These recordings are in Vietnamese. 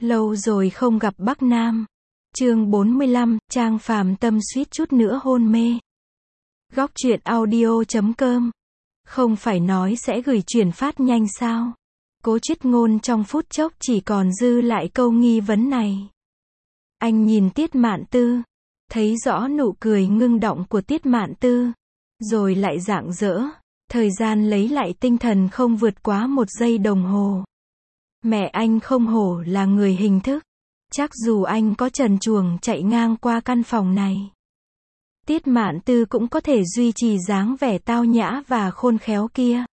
Lâu rồi không gặp Bắc Nam. Chương 45, Trang Phàm Tâm suýt chút nữa hôn mê. Góc truyện audio.com. Không phải nói sẽ gửi chuyển phát nhanh sao? Cố Chiết Ngôn trong phút chốc chỉ còn dư lại câu nghi vấn này. Anh nhìn Tiết Mạn Tư, thấy rõ nụ cười ngưng đọng của Tiết Mạn Tư, rồi lại rạng rỡ. Thời gian lấy lại tinh thần không vượt quá 1 giây đồng hồ. Mẹ anh không hổ là người hình thức. Chắc dù anh có trần truồng chạy ngang qua căn phòng này, Tiết Mạn Tư cũng có thể duy trì dáng vẻ tao nhã và khôn khéo kia.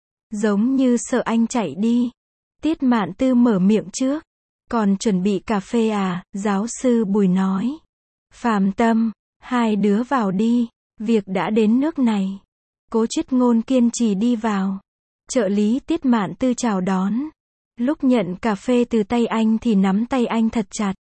Giống như sợ anh chạy đi. Tiết Mạn Tư mở miệng trước. Còn chuẩn bị cà phê à? Giáo sư Bùi nói. Phàm Tâm, hai đứa vào đi. Việc đã đến nước này. Cố Chiết Ngôn kiên trì đi vào. Trợ lý Tiết Mạn Tư chào đón. Lúc nhận cà phê từ tay anh thì nắm tay anh thật chặt.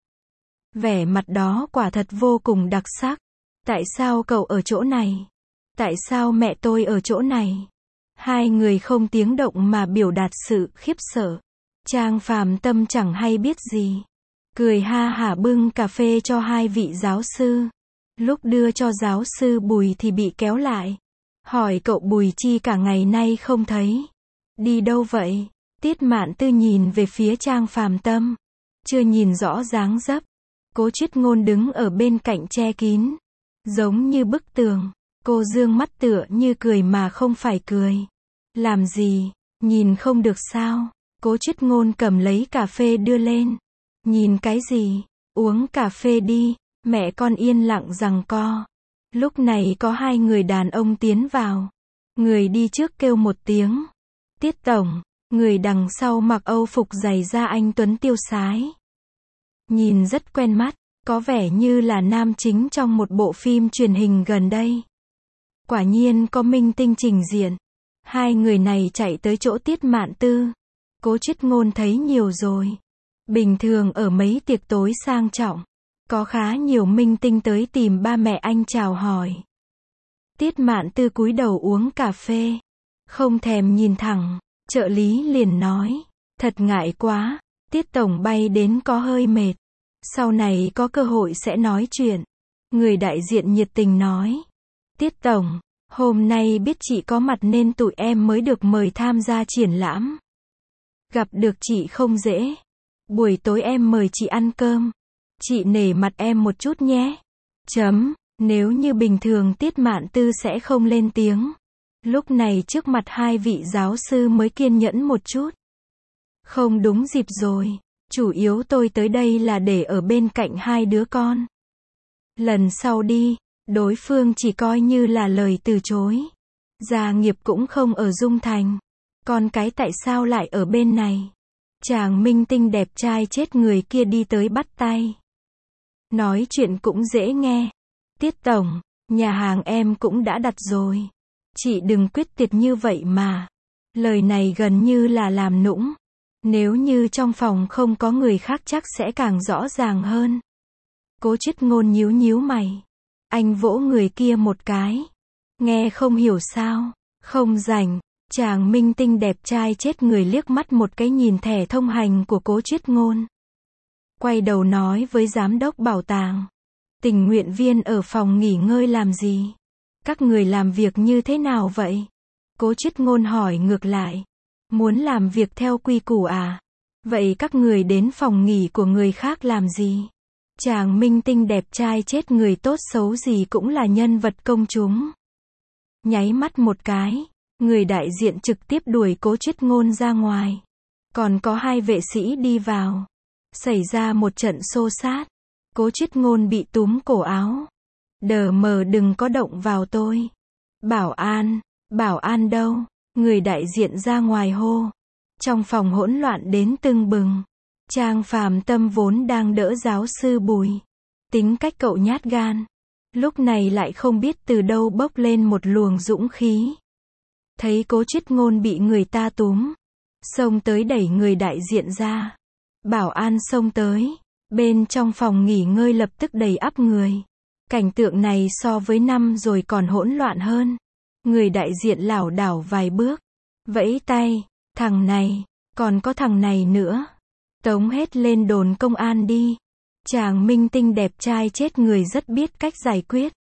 Vẻ mặt đó quả thật vô cùng đặc sắc. Tại sao cậu ở chỗ này? Tại sao mẹ tôi ở chỗ này? Hai người không tiếng động mà biểu đạt sự khiếp sợ. Trang Phàm Tâm chẳng hay biết gì. Cười ha hả bưng cà phê cho hai vị giáo sư. Lúc đưa cho giáo sư Bùi thì bị kéo lại. Hỏi cậu Bùi chi cả ngày nay không thấy. Đi đâu vậy? Tiết Mạn Tư nhìn về phía Trang Phàm Tâm. Chưa nhìn rõ dáng dấp. Cố Chiết Ngôn đứng ở bên cạnh che kín. Giống như bức tường. Cô dương mắt tựa như cười mà không phải cười. Làm gì? Nhìn không được sao? Cố Chiết Ngôn cầm lấy cà phê đưa lên. Nhìn cái gì? Uống cà phê đi. Mẹ con yên lặng giằng co. Lúc này có hai người đàn ông tiến vào. Người đi trước kêu một tiếng. Tiết Tổng. Người đằng sau mặc Âu phục dày da anh tuấn tiêu sái. Nhìn rất quen mắt, có vẻ như là nam chính trong một bộ phim truyền hình gần đây. Quả nhiên có minh tinh trình diện. Hai người này chạy tới chỗ Tiết Mạn Tư. Cố Chiết Ngôn thấy nhiều rồi. Bình thường ở mấy tiệc tối sang trọng, có khá nhiều minh tinh tới tìm ba mẹ anh chào hỏi. Tiết Mạn Tư cúi đầu uống cà phê, không thèm nhìn thẳng. Trợ lý liền nói, thật ngại quá, Tiết Tổng bay đến có hơi mệt. Sau này có cơ hội sẽ nói chuyện. Người đại diện nhiệt tình nói, Tiết Tổng, hôm nay biết chị có mặt nên tụi em mới được mời tham gia triển lãm. Gặp được chị không dễ. Buổi tối em mời chị ăn cơm. Chị nể mặt em một chút nhé. Nếu như bình thường Tiết Mạn Tư sẽ không lên tiếng. Lúc này trước mặt hai vị giáo sư mới kiên nhẫn một chút. Không đúng dịp rồi. Chủ yếu tôi tới đây là để ở bên cạnh hai đứa con. Lần sau đi. Đối phương chỉ coi như là lời từ chối. Gia nghiệp cũng không ở Dung Thành. Con cái tại sao lại ở bên này? Chàng minh tinh đẹp trai chết người kia đi tới bắt tay. Nói chuyện cũng dễ nghe. Tiết Tổng, nhà hàng em cũng đã đặt rồi. Chị đừng quyết tuyệt như vậy mà. Lời này gần như là làm nũng. Nếu như trong phòng không có người khác chắc sẽ càng rõ ràng hơn. Cố Chiết Ngôn nhíu nhíu mày. Anh vỗ người kia một cái. Nghe không hiểu sao? Không rảnh. Chàng minh tinh đẹp trai chết người liếc mắt một cái nhìn thẻ thông hành của Cố Chiết Ngôn. Quay đầu nói với giám đốc bảo tàng. Tình nguyện viên ở phòng nghỉ ngơi làm gì? Các người làm việc như thế nào vậy? Cố Chiết Ngôn hỏi ngược lại. Muốn làm việc theo quy củ à? Vậy các người đến phòng nghỉ của người khác làm gì? Chàng minh tinh đẹp trai chết người tốt xấu gì cũng là nhân vật công chúng. Nháy mắt một cái, người đại diện trực tiếp đuổi Cố Chiết Ngôn ra ngoài. Còn có hai vệ sĩ đi vào. Xảy ra một trận xô xát. Cố Chiết Ngôn bị túm cổ áo. Đờ mờ đừng có động vào tôi. Bảo an đâu? Người đại diện ra ngoài hô. Trong phòng hỗn loạn đến tưng bừng. Trang Phàm Tâm vốn đang đỡ giáo sư Bùi. Tính cách cậu nhát gan. Lúc này lại không biết từ đâu bốc lên một luồng dũng khí. Thấy Cố Chiết Ngôn bị người ta túm. Xông tới đẩy người đại diện ra. Bảo an xông tới. Bên trong phòng nghỉ ngơi lập tức đầy ắp người. Cảnh tượng này so với năm rồi còn hỗn loạn hơn. Người đại diện lảo đảo vài bước. Vẫy tay. Thằng này. Còn có thằng này nữa. Tống hết lên đồn công an đi. Chàng minh tinh đẹp trai chết người rất biết cách giải quyết.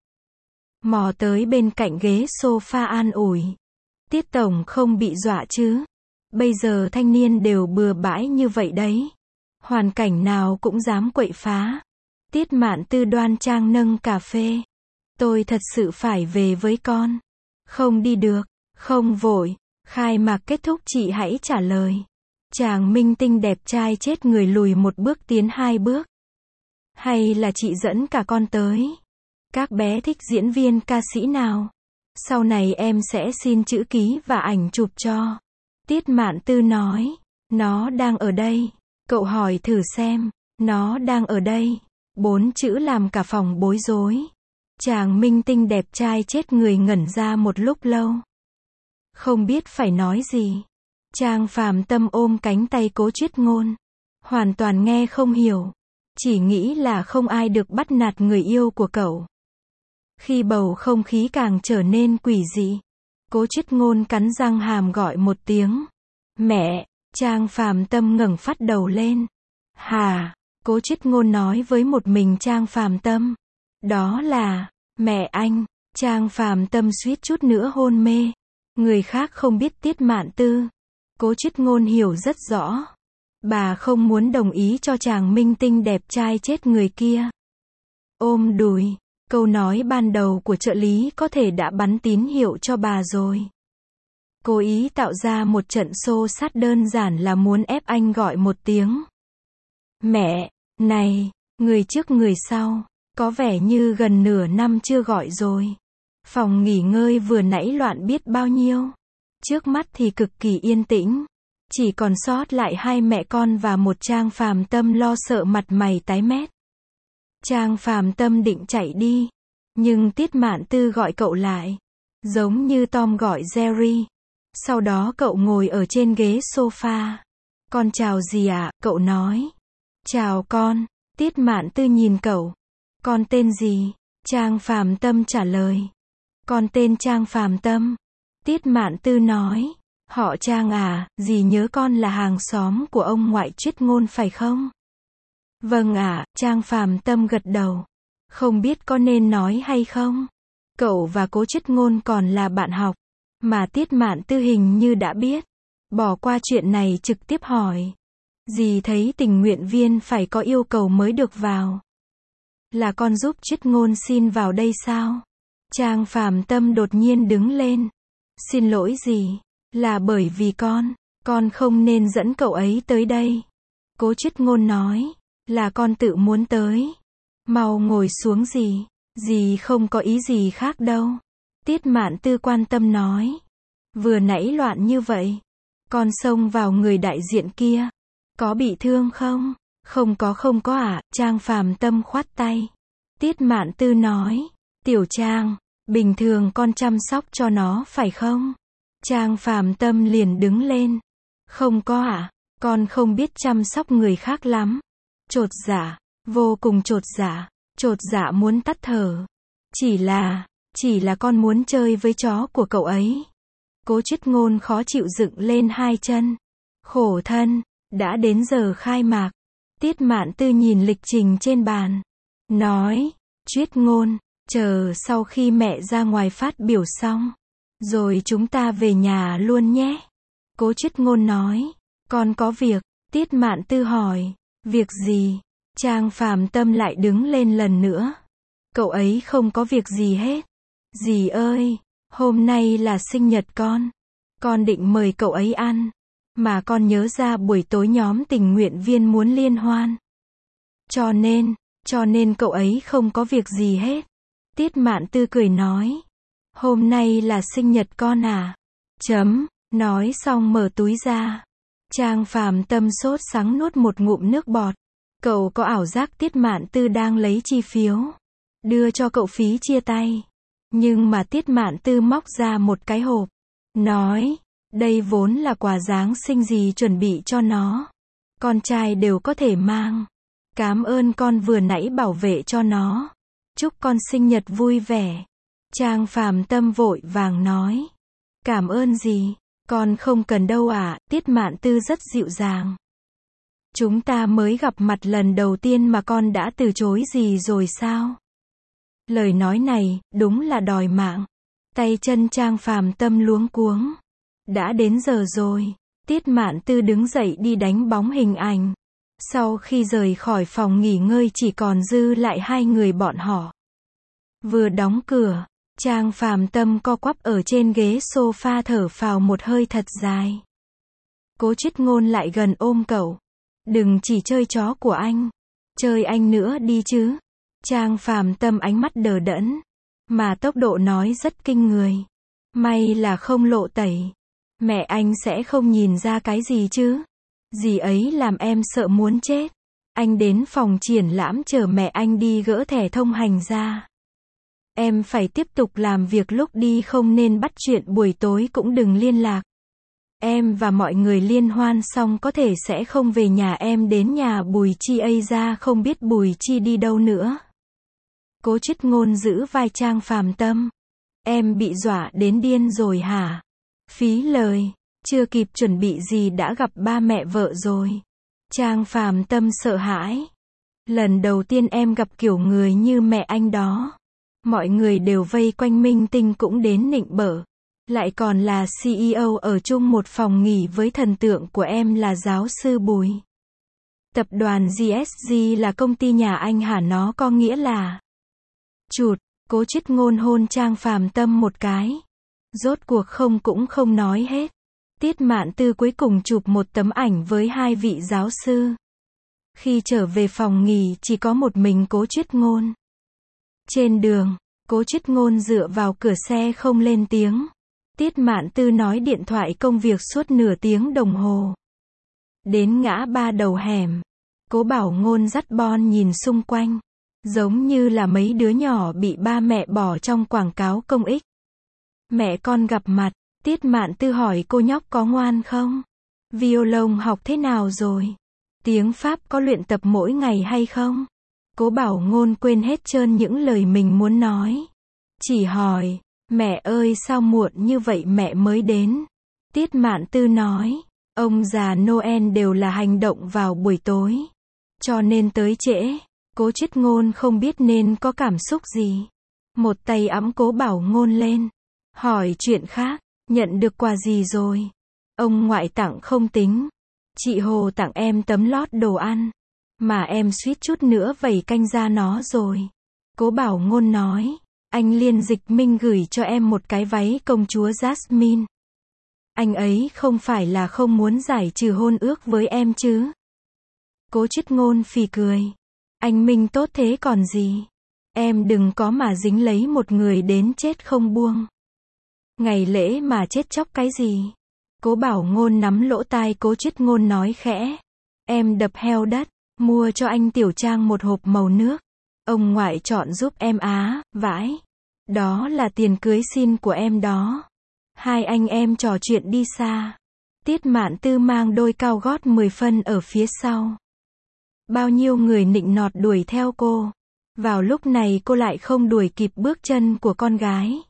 Mò tới bên cạnh ghế sofa an ủi. Tiết tổng không bị dọa chứ? Bây giờ thanh niên đều bừa bãi như vậy đấy. Hoàn cảnh nào cũng dám quậy phá. Tiết Mạn Tư đoan trang nâng cà phê. Tôi thật sự phải về với con. Không đi được, không vội. Khai mạc kết thúc chị hãy trả lời. Chàng minh tinh đẹp trai chết người lùi một bước tiến hai bước. Hay là chị dẫn cả con tới? Các bé thích diễn viên ca sĩ nào? Sau này em sẽ xin chữ ký và ảnh chụp cho. Tiết Mạn Tư nói. Nó đang ở đây. Cậu hỏi thử xem. Nó đang ở đây. 4 chữ làm cả phòng bối rối. Chàng minh tinh đẹp trai chết người ngẩn ra một lúc lâu. Không biết phải nói gì. Trang Phàm Tâm ôm cánh tay Cố Triết Ngôn. Hoàn toàn nghe không hiểu. Chỉ nghĩ là không ai được bắt nạt người yêu của cậu. Khi bầu không khí càng trở nên quỷ dị. Cố Triết Ngôn cắn răng hàm gọi một tiếng. Mẹ, Trang Phàm Tâm ngẩng phát đầu lên. Hà, Cố Triết Ngôn nói với một mình Trang Phàm Tâm. Đó là, mẹ anh. Trang Phàm Tâm suýt chút nữa hôn mê. Người khác không biết Tiết Mạn Tư. Cố Triết Ngôn hiểu rất rõ. Bà không muốn đồng ý cho chàng minh tinh đẹp trai chết người kia. Ôm đùi. Câu nói ban đầu của trợ lý có thể đã bắn tín hiệu cho bà rồi. Cố ý tạo ra một trận xô xát đơn giản là muốn ép anh gọi một tiếng. Mẹ, này, người trước người sau. Có vẻ như gần nửa năm chưa gọi rồi. Phòng nghỉ ngơi vừa nãy loạn biết bao nhiêu. Trước mắt thì cực kỳ yên tĩnh. Chỉ còn sót lại hai mẹ con và một Trang Phàm Tâm lo sợ mặt mày tái mét. Trang Phàm Tâm định chạy đi. Nhưng Tiết Mạn Tư gọi cậu lại. Giống như Tom gọi Jerry. Sau đó cậu ngồi ở trên ghế sofa. Con chào gì ạ? Cậu nói. Chào con. Tiết Mạn Tư nhìn cậu. Con tên gì? Trang Phàm Tâm trả lời. Con tên Trang Phàm Tâm. Tiết Mạn Tư nói. Họ Trang à, dì nhớ con là hàng xóm của ông ngoại Triết Ngôn phải không? Vâng ạ, Trang Phàm Tâm gật đầu. Không biết có nên nói hay không? Cậu và Cố Triết Ngôn còn là bạn học. Mà Tiết Mạn Tư hình như đã biết. Bỏ qua chuyện này trực tiếp hỏi. Dì thấy tình nguyện viên phải có yêu cầu mới được vào. Là con giúp Triết Ngôn xin vào đây sao? Trang Phàm Tâm đột nhiên đứng lên. Xin lỗi dì. Là bởi vì con không nên dẫn cậu ấy tới đây. Cố Triết Ngôn nói. Là con tự muốn tới. Mau ngồi xuống dì. Dì không có ý gì khác đâu. Tiết Mạn Tư quan tâm nói. Vừa nãy loạn như vậy. Con xông vào người đại diện kia. Có bị thương không? Không có ạ. Trang Phàm Tâm khoát tay. Tiết Mạn Tư nói. Tiểu Trang, bình thường con chăm sóc cho nó phải không? Trang Phàm Tâm liền đứng lên. Không có ạ. Con không biết chăm sóc người khác lắm. Chột dạ. Vô cùng chột dạ. Chột dạ muốn tắt thở. Chỉ là con muốn chơi với chó của cậu ấy. Cố Triết Ngôn khó chịu dựng lên hai chân. Khổ thân. Đã đến giờ khai mạc. Tiết Mạn Tư nhìn lịch trình trên bàn. Nói. Triết Ngôn, chờ sau khi mẹ ra ngoài phát biểu xong. Rồi chúng ta về nhà luôn nhé. Cố Triết Ngôn nói. Con có việc. Tiết Mạn Tư hỏi. Việc gì? Trang Phàm Tâm lại đứng lên lần nữa. Cậu ấy không có việc gì hết. Dì ơi, hôm nay là sinh nhật con. Con định mời cậu ấy ăn. Mà con nhớ ra buổi tối nhóm tình nguyện viên muốn liên hoan. Cho nên cậu ấy không có việc gì hết. Tiết Mạn Tư cười nói. Hôm nay là sinh nhật con à? Nói xong mở túi ra. Trang Phàm Tâm sốt sắng nuốt một ngụm nước bọt. Cậu có ảo giác Tiết Mạn Tư đang lấy chi phiếu. Đưa cho cậu phí chia tay. Nhưng mà Tiết Mạn Tư móc ra một cái hộp. Nói. Đây vốn là quà Giáng sinh dì chuẩn bị cho nó. Con trai đều có thể mang. Cảm ơn con vừa nãy bảo vệ cho nó. Chúc con sinh nhật vui vẻ. Trang Phàm Tâm vội vàng nói. Cảm ơn dì. Con không cần đâu ạ. Tiết Mạn Tư rất dịu dàng. Chúng ta mới gặp mặt lần đầu tiên mà con đã từ chối gì rồi sao? Lời nói này, đúng là đòi mạng. Tay chân Trang Phàm Tâm luống cuống. Đã đến giờ rồi. Tiết Mạn Tư đứng dậy đi đánh bóng hình ảnh. Sau khi rời khỏi phòng nghỉ ngơi chỉ còn dư lại hai người bọn họ. Vừa đóng cửa, Trang Phàm Tâm co quắp ở trên ghế sofa thở phào một hơi thật dài. Cố Chiết Ngôn lại gần ôm cậu. Đừng chỉ chơi chó của anh. Chơi anh nữa đi chứ. Trang Phàm Tâm ánh mắt đờ đẫn. Mà tốc độ nói rất kinh người. May là không lộ tẩy. Mẹ anh sẽ không nhìn ra cái gì chứ. Dì ấy làm em sợ muốn chết. Anh đến phòng triển lãm chờ mẹ anh đi gỡ thẻ thông hành ra. Em phải tiếp tục làm việc lúc đi không nên bắt chuyện buổi tối cũng đừng liên lạc. Em và mọi người liên hoan xong có thể sẽ không về nhà em đến nhà Bùi Chi ấy ra không biết Bùi Chi đi đâu nữa. Cố Chiết Ngôn giữ vai Trang Phàm Tâm. Em bị dọa đến điên rồi hả? Phí lời, chưa kịp chuẩn bị gì đã gặp ba mẹ vợ rồi. Trang Phàm Tâm sợ hãi. Lần đầu tiên em gặp kiểu người như mẹ anh đó. Mọi người đều vây quanh minh tinh cũng đến nịnh bợ. Lại còn là CEO ở chung một phòng nghỉ với thần tượng của em là giáo sư Bùi. Tập đoàn GSG là công ty nhà anh hả? Nó có nghĩa là... Chụt, Cố Chiết Ngôn hôn Trang Phàm Tâm một cái. Rốt cuộc không cũng không nói hết. Tiết Mạn Tư cuối cùng chụp một tấm ảnh với hai vị giáo sư. Khi trở về phòng nghỉ chỉ có một mình Cố Chiết Ngôn. Trên đường, Cố Chiết Ngôn dựa vào cửa xe không lên tiếng. Tiết Mạn Tư nói điện thoại công việc suốt nửa tiếng đồng hồ. Đến ngã ba đầu hẻm, Cố Bảo Ngôn dắt Bon nhìn xung quanh. Giống như là mấy đứa nhỏ bị ba mẹ bỏ trong quảng cáo công ích. Mẹ con gặp mặt, Tiết Mạn Tư hỏi cô nhóc có ngoan không? Violon học thế nào rồi? Tiếng Pháp có luyện tập mỗi ngày hay không? Cố Bảo Ngôn quên hết trơn những lời mình muốn nói. Chỉ hỏi, mẹ ơi sao muộn như vậy mẹ mới đến? Tiết Mạn Tư nói, ông già Noel đều là hành động vào buổi tối. Cho nên tới trễ. Cố Chiết Ngôn không biết nên có cảm xúc gì. Một tay ẵm Cố Bảo Ngôn lên. Hỏi chuyện khác, nhận được quà gì rồi? Ông ngoại tặng không tính. Chị Hồ tặng em tấm lót đồ ăn. Mà em suýt chút nữa vẩy canh ra nó rồi. Cố Bảo Ngôn nói, anh Liên Dịch Minh gửi cho em một cái váy công chúa Jasmine. Anh ấy không phải là không muốn giải trừ hôn ước với em chứ? Cố Chiết Ngôn phì cười. Anh Minh tốt thế còn gì? Em đừng có mà dính lấy một người đến chết không buông. Ngày lễ mà chết chóc cái gì? Cố Bảo Ngôn nắm lỗ tai Cố Chiết Ngôn nói khẽ. Em đập heo đất, mua cho anh Tiểu Trang một hộp màu nước. Ông ngoại chọn giúp em á, vãi. Đó là tiền cưới xin của em đó. Hai anh em trò chuyện đi xa. Tiết Mạn Tư mang đôi cao gót 10 phân ở phía sau. Bao nhiêu người nịnh nọt đuổi theo cô. Vào lúc này cô lại không đuổi kịp bước chân của con gái.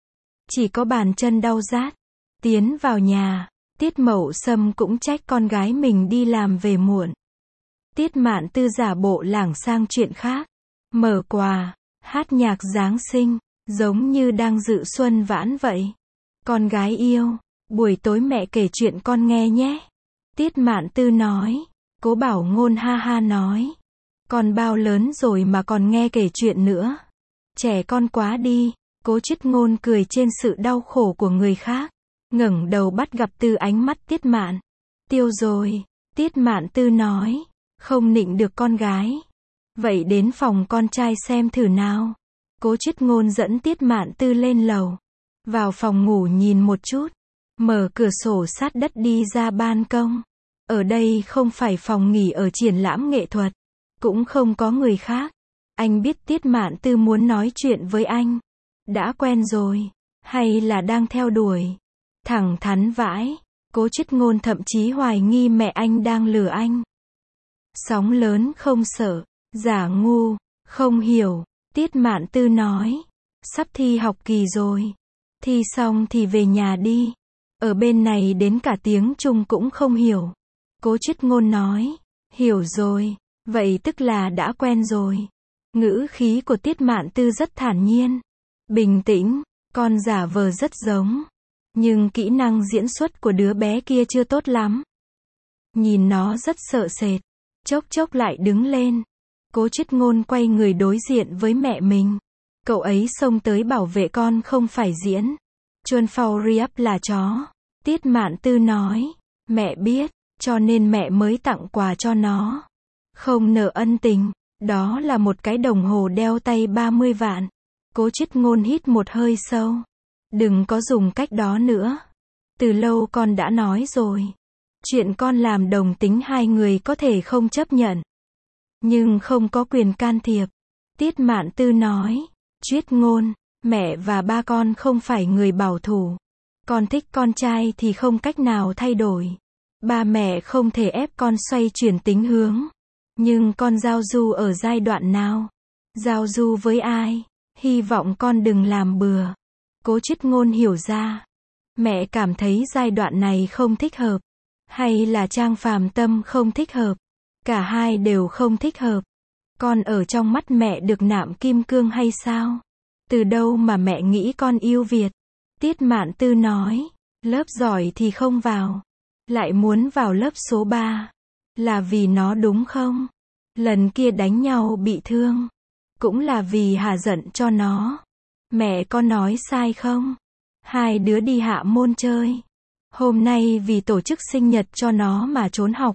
Chỉ có bàn chân đau rát. Tiến vào nhà, Tiết Mậu Sâm cũng trách con gái mình đi làm về muộn. Tiết Mạn Tư giả bộ lảng sang chuyện khác. Mở quà, hát nhạc Giáng sinh, giống như đang dự xuân vãn vậy. Con gái yêu, buổi tối mẹ kể chuyện con nghe nhé. Tiết Mạn Tư nói. Cố Bảo Ngôn ha ha nói. Con bao lớn rồi mà còn nghe kể chuyện nữa. Trẻ con quá đi. Cố Chiết Ngôn cười trên sự đau khổ của người khác. Ngẩng đầu bắt gặp từ ánh mắt Tiết Mạn. Tiêu rồi. Tiết Mạn Tư nói. Không nịnh được con gái. Vậy đến phòng con trai xem thử nào. Cố Chiết Ngôn dẫn Tiết Mạn Tư lên lầu. Vào phòng ngủ nhìn một chút. Mở cửa sổ sát đất đi ra ban công. Ở đây không phải phòng nghỉ ở triển lãm nghệ thuật. Cũng không có người khác. Anh biết Tiết Mạn Tư muốn nói chuyện với anh. Đã quen rồi. Hay là đang theo đuổi. Thẳng thắn vãi. Cố Chiết Ngôn thậm chí hoài nghi mẹ anh đang lừa anh. Sóng lớn không sợ. Giả ngu. Không hiểu. Tiết Mạn Tư nói. Sắp thi học kỳ rồi. Thi xong thì về nhà đi. Ở bên này đến cả tiếng Trung cũng không hiểu. Cố Chiết Ngôn nói. Hiểu rồi, vậy tức là đã quen rồi. Ngữ khí của Tiết Mạn Tư rất thản nhiên, bình tĩnh, con giả vờ rất giống. Nhưng kỹ năng diễn xuất của đứa bé kia chưa tốt lắm. Nhìn nó rất sợ sệt, chốc chốc lại đứng lên. Cố Chiết Ngôn quay người đối diện với mẹ mình. Cậu ấy xông tới bảo vệ con không phải diễn. Chuan Phao Riap là chó. Tiết Mạn Tư nói, mẹ biết, cho nên mẹ mới tặng quà cho nó. Không nợ ân tình, đó là một cái đồng hồ đeo tay 30 vạn. Cố Chiết Ngôn hít một hơi sâu. Đừng có dùng cách đó nữa. Từ lâu con đã nói rồi. Chuyện con làm đồng tính hai người có thể không chấp nhận. Nhưng không có quyền can thiệp. Tiết Mạn Tư nói, Chiết Ngôn, mẹ và ba con không phải người bảo thủ. Con thích con trai thì không cách nào thay đổi. Ba mẹ không thể ép con xoay chuyển tính hướng. Nhưng con giao du ở giai đoạn nào? Giao du với ai? Hy vọng con đừng làm bừa. Cố Chiết Ngôn hiểu ra. Mẹ cảm thấy giai đoạn này không thích hợp. Hay là Trang Phàm Tâm không thích hợp? Cả hai đều không thích hợp. Con ở trong mắt mẹ được nạm kim cương hay sao? Từ đâu mà mẹ nghĩ con yêu Việt? Tiết Mạn Tư nói, lớp giỏi thì không vào. Lại muốn vào lớp số 3. Là vì nó đúng không? Lần kia đánh nhau bị thương. Cũng là vì hà giận cho nó. Mẹ có nói sai không? Hai đứa đi Hạ Môn chơi. Hôm nay vì tổ chức sinh nhật cho nó mà trốn học.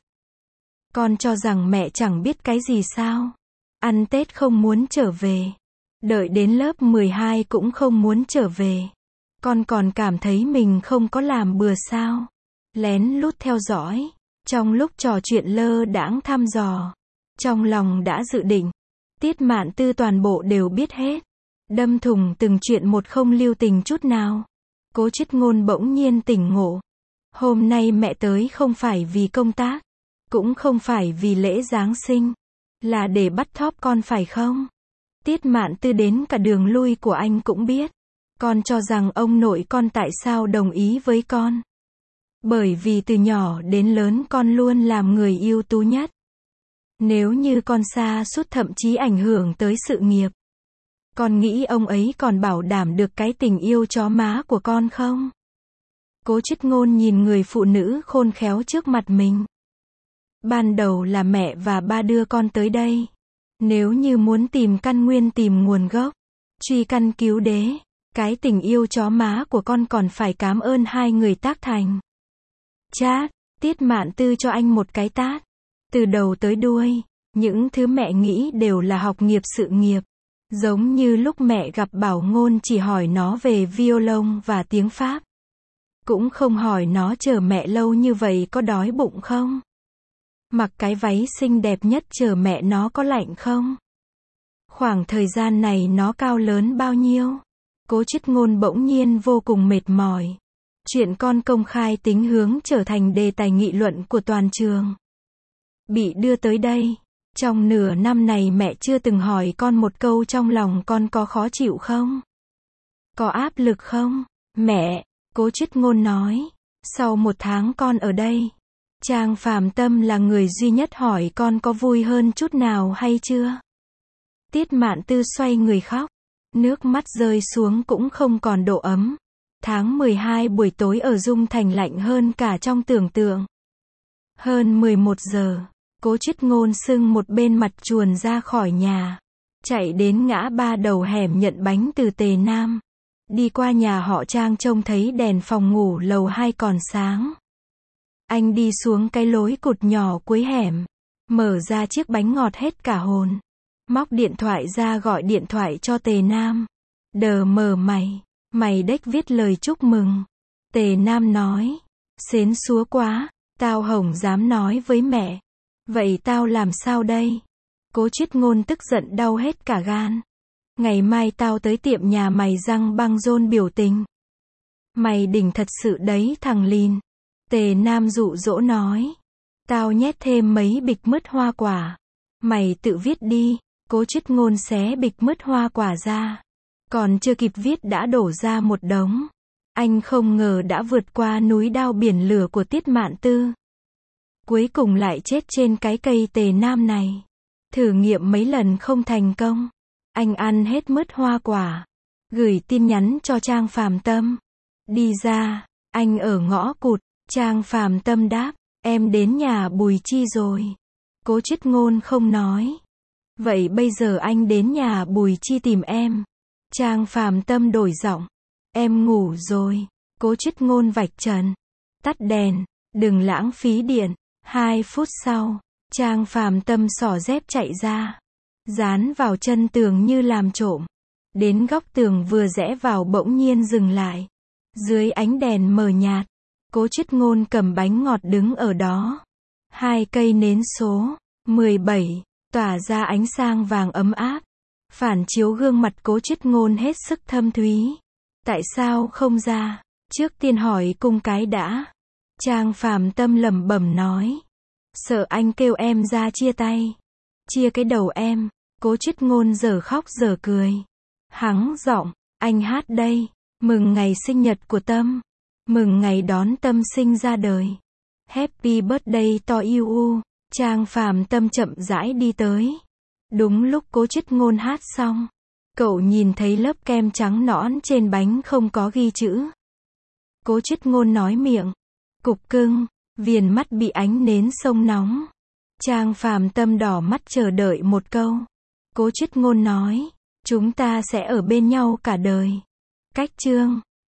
Con cho rằng mẹ chẳng biết cái gì sao? Ăn Tết không muốn trở về. Đợi đến lớp 12 cũng không muốn trở về. Con còn cảm thấy mình không có làm bừa sao? Lén lút theo dõi. Trong lúc trò chuyện lơ đãng thăm dò. Trong lòng đã dự định. Tiết Mạn Tư toàn bộ đều biết hết. Đâm thủng từng chuyện một không lưu tình chút nào. Cố Chiết Ngôn bỗng nhiên tỉnh ngộ. Hôm nay mẹ tới không phải vì công tác. Cũng không phải vì lễ Giáng sinh. Là để bắt thóp con phải không? Tiết Mạn Tư đến cả đường lui của anh cũng biết. Con cho rằng ông nội con tại sao đồng ý với con? Bởi vì từ nhỏ đến lớn con luôn làm người ưu tú nhất. Nếu như con sa sút thậm chí ảnh hưởng tới sự nghiệp. Con nghĩ ông ấy còn bảo đảm được cái tình yêu chó má của con không? Cố Chiết Ngôn nhìn người phụ nữ khôn khéo trước mặt mình. Ban đầu là mẹ và ba đưa con tới đây. Nếu như muốn tìm căn nguyên tìm nguồn gốc, truy căn cứu đế, cái tình yêu chó má của con còn phải cảm ơn hai người tác thành. Chát, Tiết Mạn Tư cho anh một cái tát. Từ đầu tới đuôi, những thứ mẹ nghĩ đều là học nghiệp sự nghiệp. Giống như lúc mẹ gặp Bảo Ngôn chỉ hỏi nó về violon và tiếng Pháp. Cũng không hỏi nó chờ mẹ lâu như vậy có đói bụng không? Mặc cái váy xinh đẹp nhất chờ mẹ nó có lạnh không? Khoảng thời gian này nó cao lớn bao nhiêu? Cố Chiết Ngôn bỗng nhiên vô cùng mệt mỏi. Chuyện con công khai tính hướng trở thành đề tài nghị luận của toàn trường. Bị đưa tới đây. Trong nửa năm này mẹ chưa từng hỏi con một câu trong lòng con có khó chịu không? Có áp lực không? Mẹ, Cố Chiết Ngôn nói. Sau 1 tháng con ở đây. Trang Phàm Tâm là người duy nhất hỏi con có vui hơn chút nào hay chưa? Tiết Mạn Tư xoay người khóc. Nước mắt rơi xuống cũng không còn độ ấm. Tháng 12 buổi tối ở Dung Thành lạnh hơn cả trong tưởng tượng. Hơn 11 giờ, Cố Chiết Ngôn sưng một bên mặt chuồn ra khỏi nhà. Chạy đến ngã ba đầu hẻm nhận bánh từ Tề Nam. Đi qua nhà họ Trang trông thấy đèn phòng ngủ lầu 2 còn sáng. Anh đi xuống cái lối cụt nhỏ cuối hẻm. Mở ra chiếc bánh ngọt hết cả hồn. Móc điện thoại ra gọi điện thoại cho Tề Nam. Đờ mờ mày đếch viết lời chúc mừng. Tề Nam nói. Xến xúa quá, tao hổng dám nói với mẹ. Vậy tao làm sao đây? Cố Chiết Ngôn tức giận đau hết cả gan. Ngày mai tao tới tiệm nhà mày răng băng rôn biểu tình. Mày đỉnh thật sự đấy thằng lìn. Tề Nam dụ dỗ nói. Tao nhét thêm mấy bịch mứt hoa quả. Mày tự viết đi. Cố Chiết Ngôn xé bịch mứt hoa quả ra. Còn chưa kịp viết đã đổ ra một đống. Anh không ngờ đã vượt qua núi đao biển lửa của Tiết Mạn Tư. cuối cùng lại chết trên cái cây tề nam này. Thử nghiệm mấy lần không thành công. Anh ăn hết mứt hoa quả. Gửi tin nhắn cho Trang Phàm Tâm. Đi ra, anh ở ngõ cụt. Trang Phàm Tâm đáp, em đến nhà Bùi Chi rồi. Cố Chiết Ngôn không nói. Vậy bây giờ anh đến nhà Bùi Chi tìm em. Trang Phàm Tâm đổi giọng. Em ngủ rồi. Cố Chiết Ngôn vạch trần. Tắt đèn, đừng lãng phí điện. 2 phút sau, Trang Phàm Tâm xỏ dép chạy ra. Dán vào chân tường như làm trộm. Đến góc tường vừa rẽ vào bỗng nhiên dừng lại. Dưới ánh đèn mờ nhạt, Cố Chiết Ngôn cầm bánh ngọt đứng ở đó. 2 cây nến số 17 tỏa ra ánh sáng vàng ấm áp, phản chiếu gương mặt Cố Chiết Ngôn hết sức thâm thúy. Tại sao không ra? Trước tiên hỏi cung cái đã. Trang Phàm Tâm lẩm bẩm nói. Sợ anh kêu em ra chia tay. Chia cái đầu em. Cố Chiết Ngôn giờ khóc giờ cười. Hắng giọng, anh hát đây. Mừng ngày sinh nhật của Tâm. Mừng ngày đón Tâm sinh ra đời. Happy birthday to you. Trang Phàm Tâm chậm rãi đi tới. Đúng lúc Cố Chiết Ngôn hát xong, cậu nhìn thấy lớp kem trắng nõn trên bánh không có ghi chữ. Cố Chiết Ngôn nói miệng. Cục cưng, viền mắt bị ánh nến sông nóng. Trang Phàm Tâm đỏ mắt chờ đợi một câu. Cố Chiết Ngôn nói, chúng ta sẽ ở bên nhau cả đời. Cách chương